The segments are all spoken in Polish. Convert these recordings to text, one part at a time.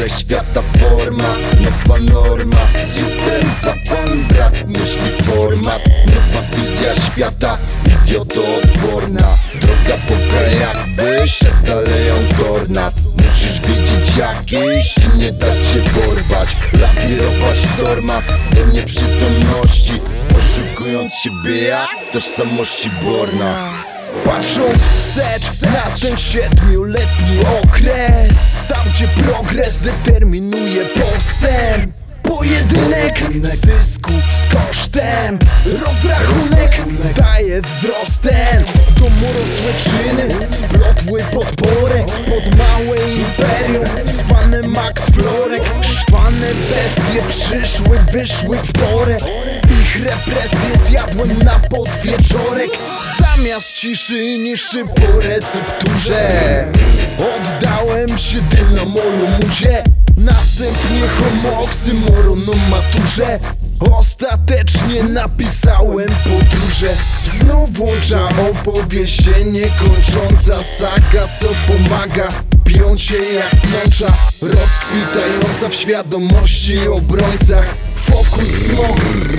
wszechświata forma, nowa norma. Z jutrem zapal brat myśli format, nowa wizja świata, idiotoodporna. Droga Boga jakby szedł aleją tornad. Musisz wiedzieć jak iść i nie dać się porwać. Lawirować w stormach do nieprzytomności, oszukując siebie jak tożsamości Borna. Patrząc wstecz na ten 7-letni okres, tam gdzie progres determinuje postęp, pojedynek zysków z kosztem, rozrachunek daje wzrostem. Domorosłe czyny splotły podporę pod małe imperium zwane Max Florek. Szwane bestie przyszły, wyszły w porę, ich represje zjadłem na podwieczorek. Zamiast ciszy niszy po recepturze, oddałem się dynamolu muzie. Następnie homooksymoron o maturze. Ostatecznie napisałem podróże. Znów włącza opowieść się niekończąca saga, co pomaga piąć się jak pnącza, rozkwitająca w świadomości obrońcach. Fokus smog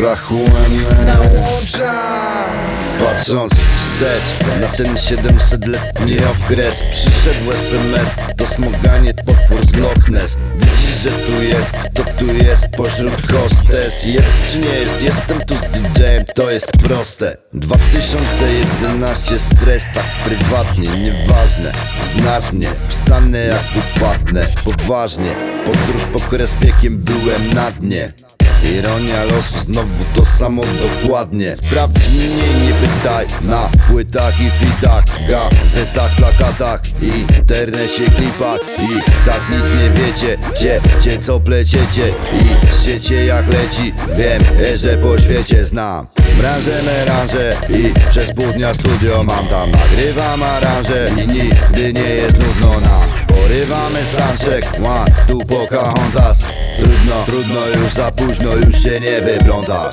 nałącza. Patrząc wstecz na ten 700-letni okres, przyszedł SMS, to smoganie potwór z Loch Ness. Widzisz, że tu jest, kto tu jest pośród hostes? Jest czy nie jest, jestem tu z DJ-em, to jest proste. 2011 stres tak prywatnie, nieważne. Znasz mnie, wstanę jak upadnę, poważnie. Podróż po krespiekiem byłem na dnie. Ironia losu, znowu to samo dokładnie. Sprawdź mnie, nie pytaj, na płytach i fitach, gazetach, plakatach, internecie, klipach. I tak nic nie wiecie, cię co pleciecie i siecie jak leci. Wiem, że po świecie znam branżę, meranżę i przez pół dnia studio mam. Tam nagrywam aranże i nigdy nie jest nudno nam. Porywamy soundcheck, tu Pocahontas. Trudno już za późno, już się nie wyplątasz.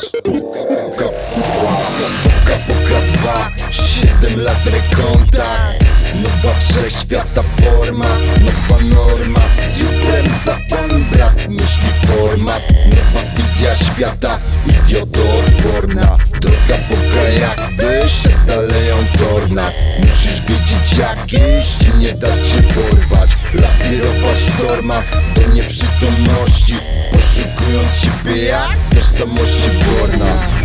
Boka 2, 7 lat rekonta, nowa wszechświata forma, nowa norma. Z jutrem zapal brat myśli format, nowa wizja świata, idiotoodporna. Droga Boga jakby szedł aleją tornad. Musisz wiedzieć jak iść i nie dać się porwać. Lawirować w stormach do nieprzytomności, poszukując siebie jak tożsamości Borna.